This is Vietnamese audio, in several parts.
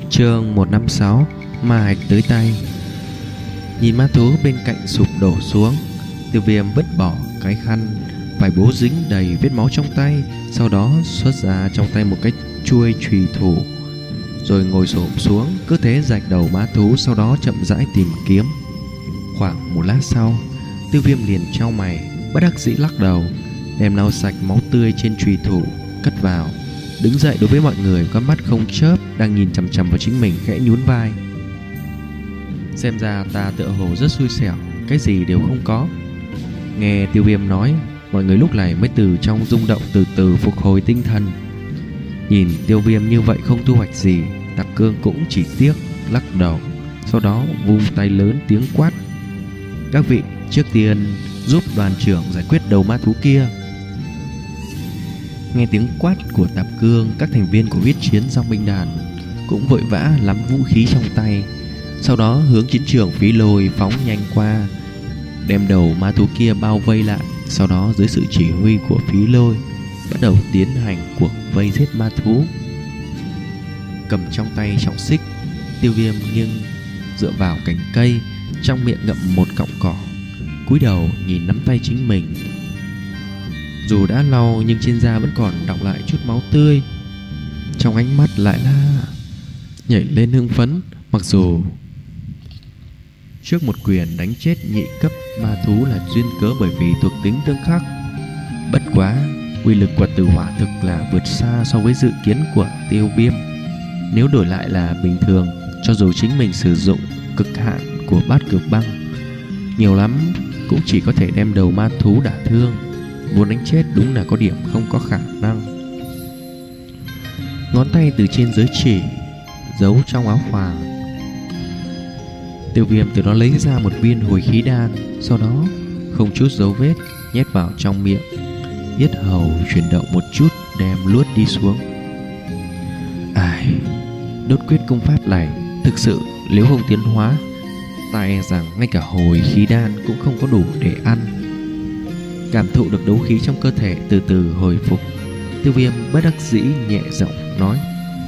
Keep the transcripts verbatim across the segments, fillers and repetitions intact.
Chương một trăm năm mươi sáu. Ma hạch tới tay. Nhìn ma thú bên cạnh sụp đổ xuống, Tiêu Viêm vứt bỏ cái khăn vải bố dính đầy vết máu trong tay, sau đó xuất ra trong tay một cái chuôi chùy thủ, rồi ngồi xổm xuống, cứ thế rạch đầu ma thú, sau đó chậm rãi tìm kiếm. Khoảng một lát sau, Tiêu Viêm liền chau mày, bất đắc dĩ lắc đầu, đem lau sạch máu tươi trên chùy thủ, cất vào, đứng dậy đối với mọi người, con mắt không chớp đang nhìn chằm chằm vào chính mình, khẽ nhún vai. Xem ra ta tựa hồ rất xui xẻo, cái gì đều không có. Nghe Tiêu Viêm nói, mọi người lúc này mới từ trong rung động từ từ phục hồi tinh thần. Nhìn Tiêu Viêm như vậy không thu hoạch gì, Tạp Cương cũng chỉ tiếc lắc đầu, sau đó vung tay lớn tiếng quát: các vị, trước tiên giúp đoàn trưởng giải quyết đầu ma thú kia. Nghe tiếng quát của Tạp Cương, các thành viên của huyết chiến dòng binh đàn cũng vội vã nắm vũ khí trong tay, sau đó hướng chiến trường Phí Lôi phóng nhanh qua, đem đầu ma thú kia bao vây lại. Sau đó dưới sự chỉ huy của Phí Lôi, bắt đầu tiến hành cuộc vây giết ma thú. Cầm trong tay trọng xích, Tiêu Viêm nhưng dựa vào cành cây, trong miệng ngậm một cọng cỏ, cúi đầu nhìn nắm tay chính mình. Dù đã lau nhưng trên da vẫn còn đọng lại chút máu tươi, trong ánh mắt lại là nhảy lên hưng phấn. Mặc dù trước một quyền đánh chết nhị cấp ma thú là duyên cớ bởi vì thuộc tính tương khắc, bất quá uy lực của tử hỏa thực là vượt xa so với dự kiến của Tiêu Viêm. Nếu đổi lại là bình thường, cho dù chính mình sử dụng cực hạn của bát cực băng, nhiều lắm cũng chỉ có thể đem đầu ma thú đả thương, muốn đánh chết đúng là có điểm không có khả năng. Ngón tay từ trên dưới chỉ, giấu trong áo choàng, Tiêu Viêm từ đó lấy ra một viên hồi khí đan, sau đó không chút dấu vết nhét vào trong miệng, yết hầu chuyển động một chút đem luốt đi xuống. Ai, đốt quyết công pháp này thực sự nếu không tiến hóa, tại rằng ngay cả hồi khí đan cũng không có đủ để ăn. Cảm thụ được đấu khí trong cơ thể từ từ hồi phục, Tiêu Viêm bất đắc dĩ nhẹ giọng nói.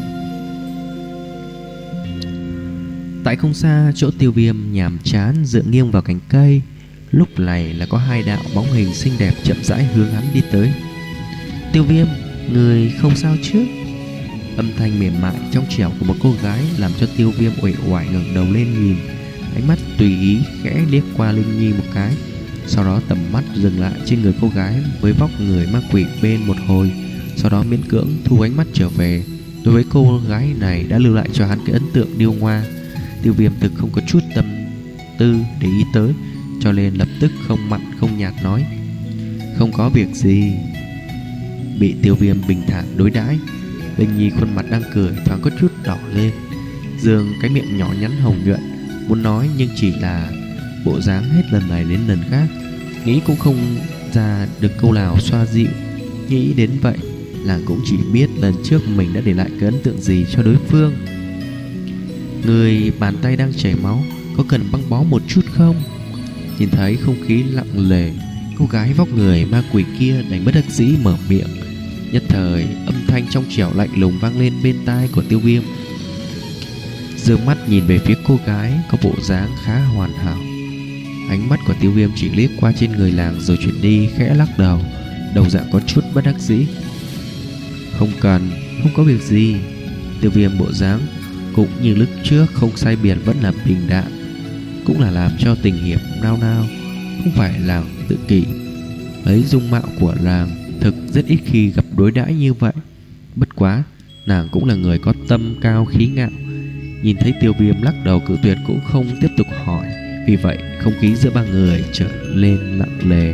Tại không xa, chỗ Tiêu Viêm nhàm chán dựa nghiêng vào cành cây, lúc này là có hai đạo bóng hình xinh đẹp chậm rãi hướng hắn đi tới. Tiêu Viêm, người không sao chứ? Âm thanh mềm mại trong trẻo của một cô gái làm cho Tiêu Viêm uể oải ngẩng đầu lên nhìn, ánh mắt tùy ý khẽ liếc qua Linh Nhi một cái, sau đó tầm mắt dừng lại trên người cô gái với vóc người ma quỷ bên một hồi, sau đó miễn cưỡng thu ánh mắt trở về. Đối với cô gái này đã lưu lại cho hắn cái ấn tượng điêu ngoa, Tiêu Viêm thực không có chút tâm tư để ý tới, cho nên lập tức không mặn không nhạt nói: không có việc gì. Bị Tiêu Viêm bình thản đối đãi, Linh Nhi khuôn mặt đang cười thoáng có chút đỏ lên, dương cái miệng nhỏ nhắn hồng nhuận, muốn nói nhưng chỉ là bộ dáng hết lần này đến lần khác, nghĩ cũng không ra được câu nào xoa dịu. Nghĩ đến vậy, nàng cũng chỉ biết lần trước mình đã để lại cái ấn tượng gì cho đối phương. Người bàn tay đang chảy máu, có cần băng bó một chút không? Nhìn thấy không khí lặng lề, cô gái vóc người ma quỷ kia đành bất đắc dĩ mở miệng. Nhất thời âm thanh trong trẻo lạnh lùng vang lên bên tai của Tiêu Viêm. Dương mắt nhìn về phía cô gái có bộ dáng khá hoàn hảo, ánh mắt của Tiêu Viêm chỉ liếc qua trên người nàng rồi chuyển đi, khẽ lắc đầu, đầu dạng có chút bất đắc dĩ. Không cần, không có việc gì. Tiêu Viêm bộ dáng cũng như lúc trước không sai biệt, vẫn là bình đạm, cũng là làm cho tình hiệp nao nao, không phải là tự kỷ. Lấy dung mạo của nàng thực rất ít khi gặp đối đãi như vậy. Bất quá nàng cũng là người có tâm cao khí ngạo, nhìn thấy Tiêu Viêm lắc đầu cự tuyệt cũng không tiếp tục hỏi. Vì vậy không khí giữa ba người trở lên nặng nề.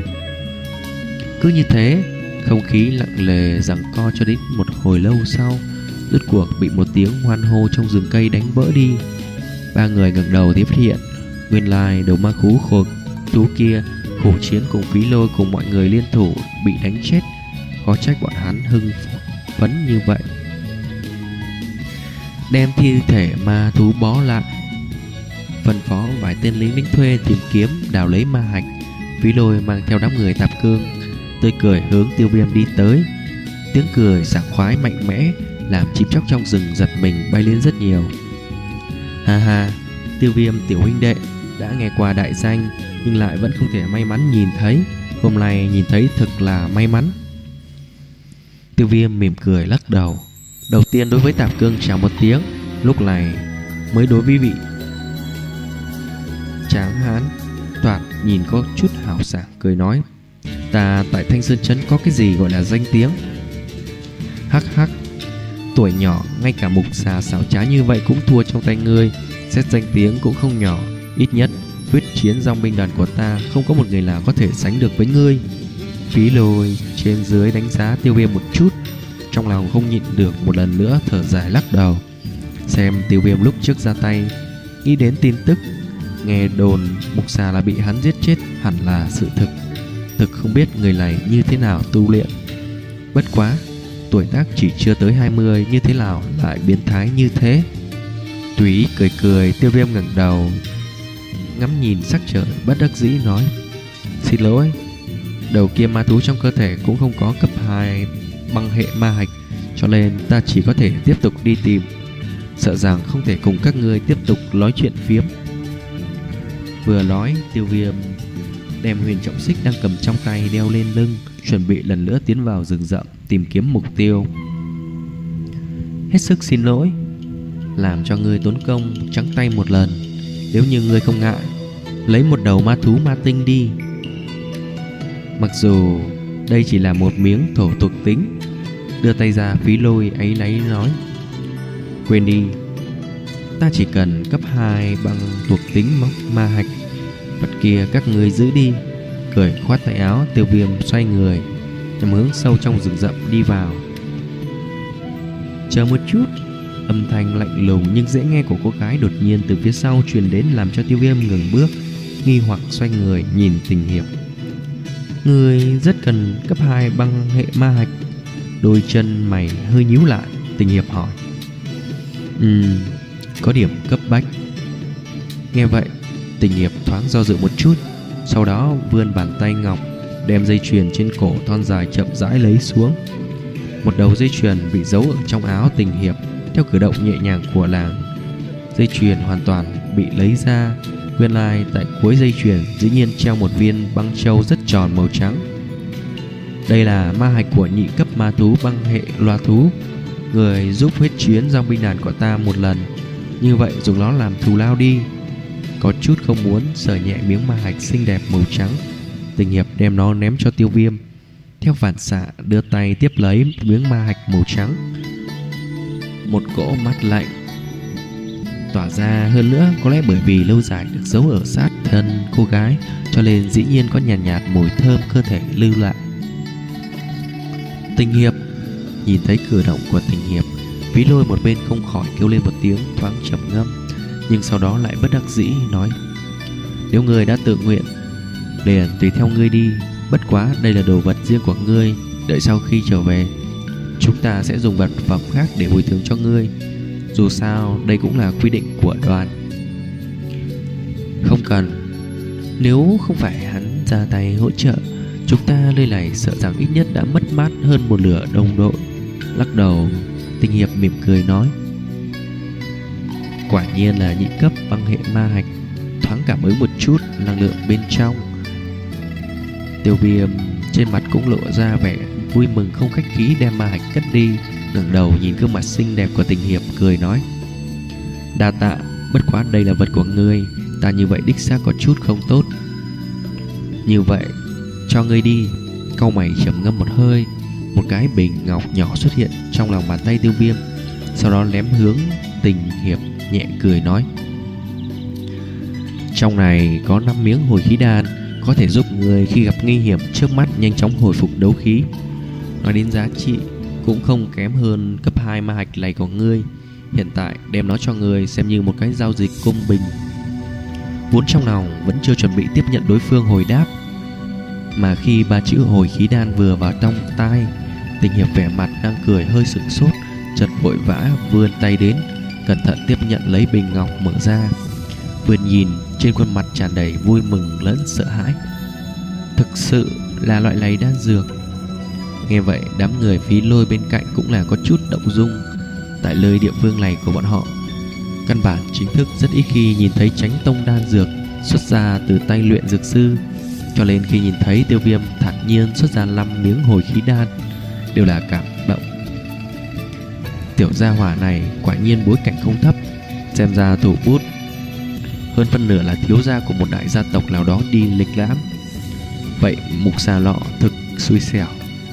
Cứ như thế, không khí lặng lề giằng co cho đến một hồi lâu sau, rốt cuộc bị một tiếng hoan hô trong rừng cây đánh vỡ đi. Ba người ngẩng đầu thì phát hiện nguyên lai đầu ma khú khổ thú kia khổ chiến cùng Phí Lôi cùng mọi người liên thủ bị đánh chết. Khó trách bọn hắn hưng phấn như vậy. Đem thi thể ma thú bó lại, phân phó vài tên lính lính thuê tìm kiếm đào lấy ma hạch. Phí Lôi mang theo đám người Tạp Cương tươi cười hướng Tiêu Viêm đi tới. Tiếng cười sảng khoái mạnh mẽ làm chim chóc trong rừng giật mình bay lên rất nhiều. Ha ha, Tiêu Viêm tiểu huynh đệ, đã nghe qua đại danh nhưng lại vẫn không thể may mắn nhìn thấy. Hôm nay nhìn thấy thực là may mắn. Tiêu Viêm mỉm cười lắc đầu. Đầu tiên đối với Tạp Cương chào một tiếng, lúc này mới đối với vị tráng hán toạt nhìn có chút hào sảng cười nói: ta tại Thanh Sơn Trấn có cái gì gọi là danh tiếng? Hắc hắc, tuổi nhỏ ngay cả mục xà xảo trá như vậy cũng thua trong tay ngươi, xét danh tiếng cũng không nhỏ. Ít nhất huyết chiến dòng binh đoàn của ta không có một người nào có thể sánh được với ngươi. Phí Lôi trên dưới đánh giá Tiêu Viêm một chút, trong lòng không nhịn được một lần nữa thở dài lắc đầu. Xem Tiêu Viêm lúc trước ra tay, nghĩ đến tin tức nghe đồn mục xà là bị hắn giết chết hẳn là sự thực. Thực không biết người này như thế nào tu luyện. Bất quá tuổi tác chỉ chưa tới hai mươi, như thế nào lại biến thái như thế? Túy cười cười, Tiêu Viêm ngẩng đầu ngắm nhìn sắc trời bất đắc dĩ nói: xin lỗi, đầu kia ma thú trong cơ thể cũng không có cấp hai băng hệ ma hạch, cho nên ta chỉ có thể tiếp tục đi tìm. Sợ rằng không thể cùng các ngươi tiếp tục nói chuyện phiếm. Vừa nói, Tiêu Viêm đem huyền trọng xích đang cầm trong tay đeo lên lưng, chuẩn bị lần nữa tiến vào rừng rậm tìm kiếm mục tiêu. Hết sức xin lỗi, làm cho ngươi tốn công trắng tay một lần. Nếu như ngươi không ngại, lấy một đầu ma thú ma tinh đi. Mặc dù đây chỉ là một miếng thổ thuộc tính, đưa tay ra, Phí Lôi ấy náy nói: quên đi, ta chỉ cần cấp hai bằng thuộc tính ma hạch, vật kia các ngươi giữ đi. Cười khoát tay áo, Tiêu Viêm xoay người nhằm hướng sâu trong rừng rậm đi vào. Chờ một chút. Âm thanh lạnh lùng nhưng dễ nghe của cô gái đột nhiên từ phía sau truyền đến, làm cho Tiêu Viêm ngừng bước, nghi hoặc xoay người nhìn Tình Hiệp. Người rất cần cấp hai băng hệ ma hạch. Đôi chân mày hơi nhíu lại, Tình Hiệp hỏi: Ừm, có điểm cấp bách. Nghe vậy, Tình Hiệp thoáng do dự một chút, sau đó vươn bàn tay ngọc đem dây chuyền trên cổ thon dài chậm rãi lấy xuống. Một đầu dây chuyền bị giấu ở trong áo Tình Hiệp. Theo cử động nhẹ nhàng của nàng, dây chuyền hoàn toàn bị lấy ra. Nguyên lai tại cuối dây chuyền dĩ nhiên treo một viên băng châu rất tròn màu trắng. Đây là ma hạch của nhị cấp ma thú băng hệ loa thú. Người giúp huyết chiến dòng binh đàn của ta một lần, như vậy dùng nó làm thù lao đi. Có chút không muốn sờ nhẹ miếng ma hạch xinh đẹp màu trắng, Tình Hiệp đem nó ném cho Tiêu Viêm. Theo phản xạ đưa tay tiếp lấy miếng ma hạch màu trắng. Một cỗ mát lạnh tỏa ra, hơn nữa có lẽ bởi vì lâu dài được giấu ở sát thân cô gái, cho nên dĩ nhiên có nhàn nhạt, nhạt mùi thơm cơ thể lưu lại. Tình Hiệp nhìn thấy cử động của Tình Hiệp, Phí Lôi một bên không khỏi kêu lên một tiếng thoáng trầm ngâm, nhưng sau đó lại bất đắc dĩ nói: nếu ngươi đã tự nguyện, liền tùy theo ngươi đi. Bất quá đây là đồ vật riêng của ngươi, đợi sau khi trở về chúng ta sẽ dùng vật phẩm khác để bồi thường cho ngươi. Dù sao đây cũng là quy định của đoàn. Không cần. Nếu không phải hắn ra tay hỗ trợ, chúng ta nơi này sợ rằng ít nhất đã mất mát hơn một nửa đồng đội. Lắc đầu, Tình Hiệp mỉm cười nói: quả nhiên là nhị cấp băng hệ ma hạch, thoáng cảm ứng một chút năng lượng bên trong. Tiêu Viêm trên mặt cũng lộ ra vẻ vui mừng, không khách khí đem ma hạch cất đi, ngẩng đầu nhìn gương mặt xinh đẹp của Tình Hiệp cười nói: đa tạ, bất quá đây là vật của ngươi, ta như vậy đích xác có chút không tốt. Như vậy cho ngươi đi. Cau mày trầm ngâm một hơi, một cái bình ngọc nhỏ xuất hiện trong lòng bàn tay Tiêu Viêm, sau đó ném hướng Tình Hiệp, nhẹ cười nói: trong này có năm miếng hồi khí đan, có thể giúp người khi gặp nguy hiểm trước mắt nhanh chóng hồi phục đấu khí. Nói đến giá trị cũng không kém hơn cấp hai ma hạch này của ngươi. Hiện tại đem nó cho ngươi xem như một cái giao dịch công bình. Vốn trong lòng vẫn chưa chuẩn bị tiếp nhận đối phương hồi đáp, mà khi ba chữ hồi khí đan vừa vào trong tai, Tình Hiệp vẻ mặt đang cười hơi sửng sốt, chợt vội vã vươn tay đến, cẩn thận tiếp nhận lấy bình ngọc mở ra. Vừa nhìn, trên khuôn mặt tràn đầy vui mừng lẫn sợ hãi. Thực sự là loại này đan dược. Nghe vậy, đám người Phí Lôi bên cạnh cũng là có chút động dung. Tại nơi địa phương này của bọn họ, Căn bản chính thức rất ít khi nhìn thấy Chánh Tông đan dược xuất ra từ tay luyện dược sư, cho nên khi nhìn thấy Tiêu Viêm thản nhiên xuất ra năm miếng hồi khí đan đều là cảm động. Tiểu gia hỏa này quả nhiên bối cảnh không thấp, xem ra thủ bút hơn phân nửa là thiếu gia của một đại gia tộc nào đó đi lịch lãm. Vậy Mục Xà Lọ thực xui xẻo.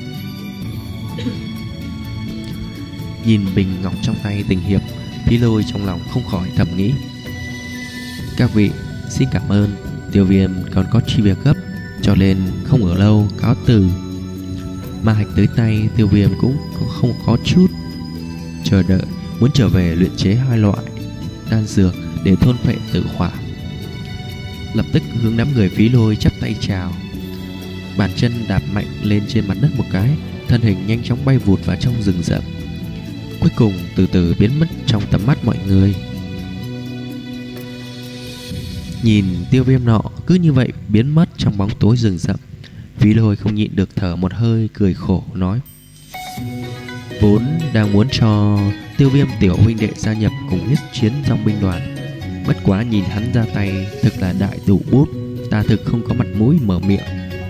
Nhìn bình ngọc trong tay Tình Hiệp, Phí Lôi trong lòng không khỏi thầm nghĩ: các vị xin cảm ơn, Tiêu Viêm còn có chi việc gấp, cho nên không ở lâu, cáo từ. Ma hạch tới tay, Tiêu Viêm cũng không có chút chờ đợi, muốn trở về luyện chế hai loại đan dược để thôn phệ tử hỏa. Lập tức hướng đám người Phí Lôi chắp tay chào, bàn chân đạp mạnh lên trên mặt đất một cái, thân hình nhanh chóng bay vụt vào trong rừng rậm, cuối cùng từ từ biến mất trong tầm mắt mọi người. Nhìn Tiêu Viêm nọ cứ như vậy biến mất trong bóng tối rừng rậm, Phí Lôi không nhịn được thở một hơi, cười khổ nói: vốn đang muốn cho Tiêu Viêm tiểu huynh đệ gia nhập cùng nhất chiến trong binh đoàn, bất quá nhìn hắn ra tay thực là đại thủ bút, ta thực không có mặt mũi mở miệng.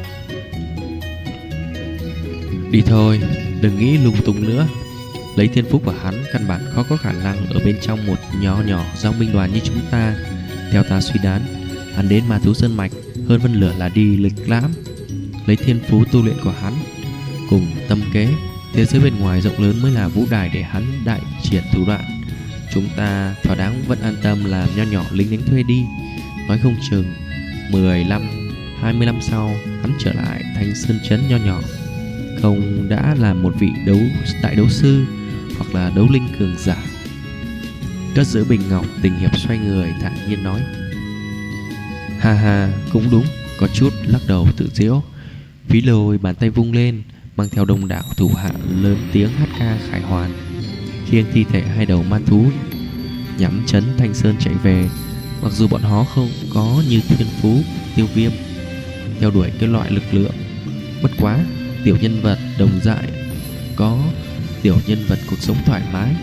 Đi thôi, đừng nghĩ lung tung nữa. Lấy thiên phú của hắn, căn bản khó có khả năng ở bên trong một nhỏ nhỏ dòng binh đoàn như chúng ta. Theo ta suy đoán, hắn đến Ma Thú Sơn Mạch hơn phân nửa là đi lịch lãm. Lấy thiên phú tu luyện của hắn cùng tâm kế, thế giới bên ngoài rộng lớn mới là vũ đài để hắn đại triển thủ đoạn. Chúng ta thỏa đáng vẫn an tâm làm nho nhỏ lính đánh thuê đi. Nói không chừng mười lăm, hai mươi năm sau hắn trở lại Thanh Sơn Trấn nho nhỏ, không đã là một vị đấu đại đấu sư hoặc là đấu linh cường giả. Cất giữ bình ngọc, Tình Hiệp xoay người thản nhiên nói: ha ha, cũng đúng. Có chút lắc đầu tự giễu. Phí Lôi bàn tay vung lên, mang theo đông đảo thủ hạ lớn tiếng hát ca khải hoàn, khiêng thi thể hai đầu man thú nhắm trấn Thanh Sơn chạy về. Mặc dù bọn họ không có như thiên phú Tiêu Viêm theo đuổi cái loại lực lượng, bất quá tiểu nhân vật đồng dại có tiểu nhân vật cuộc sống thoải mái.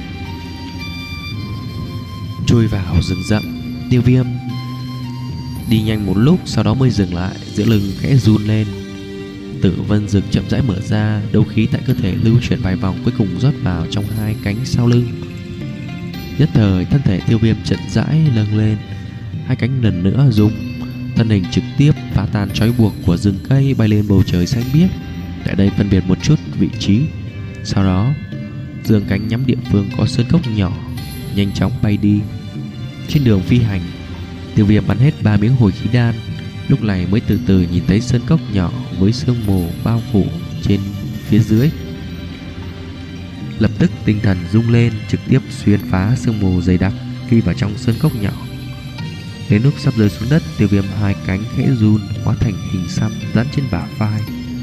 Chui vào rừng rậm, Tiêu Viêm đi nhanh một lúc, sau đó mới dừng lại, giữa lưng khẽ run lên. Tử vân dực chậm rãi mở ra, đấu khí tại cơ thể lưu chuyển vài vòng, cuối cùng rót vào trong hai cánh sau lưng. Nhất thời thân thể Tiêu Viêm chậm rãi nâng lên, hai cánh lần nữa rung, thân hình trực tiếp phá tan trói buộc của rừng cây, bay lên bầu trời xanh biếc. Tại đây phân biệt một chút vị trí, sau đó giương cánh nhắm địa phương có sơn cốc nhỏ, nhanh chóng bay đi. Trên đường phi hành, Tiêu Viêm bắn hết ba miếng hồi khí đan, lúc này mới từ từ nhìn thấy sơn cốc nhỏ với sương mù bao phủ trên phía dưới. Lập tức tinh thần rung lên, trực tiếp xuyên phá sương mù dày đặc, đi vào trong sơn cốc nhỏ. Đến lúc sắp rơi xuống đất, Tiêu Viêm hai cánh khẽ run, hóa thành hình xăm dán trên bả vai.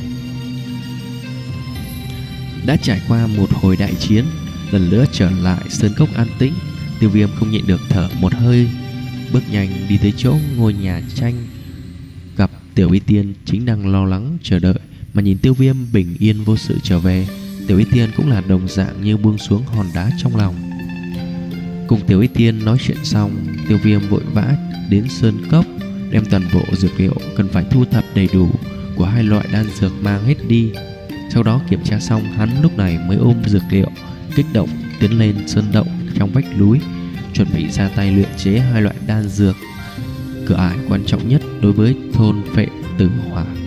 Đã trải qua một hồi đại chiến, lần nữa trở lại sơn cốc an tĩnh, Tiêu Viêm không nhịn được thở một hơi, bước nhanh đi tới chỗ ngôi nhà tranh, gặp Tiểu Y Tiên chính đang lo lắng chờ đợi, mà nhìn Tiêu Viêm bình yên vô sự trở về, Tiểu Y Tiên cũng là đồng dạng như buông xuống hòn đá trong lòng. Cùng Tiểu Y Tiên nói chuyện xong, Tiêu Viêm vội vã đến sơn cốc, đem toàn bộ dược liệu cần phải thu thập đầy đủ của hai loại đan dược mang hết đi. Sau đó kiểm tra xong, hắn lúc này mới ôm dược liệu kích động tiến lên sơn động trong vách núi, chuẩn bị ra tay luyện chế hai loại đan dược cửa ải quan trọng nhất đối với thôn phệ tử hỏa.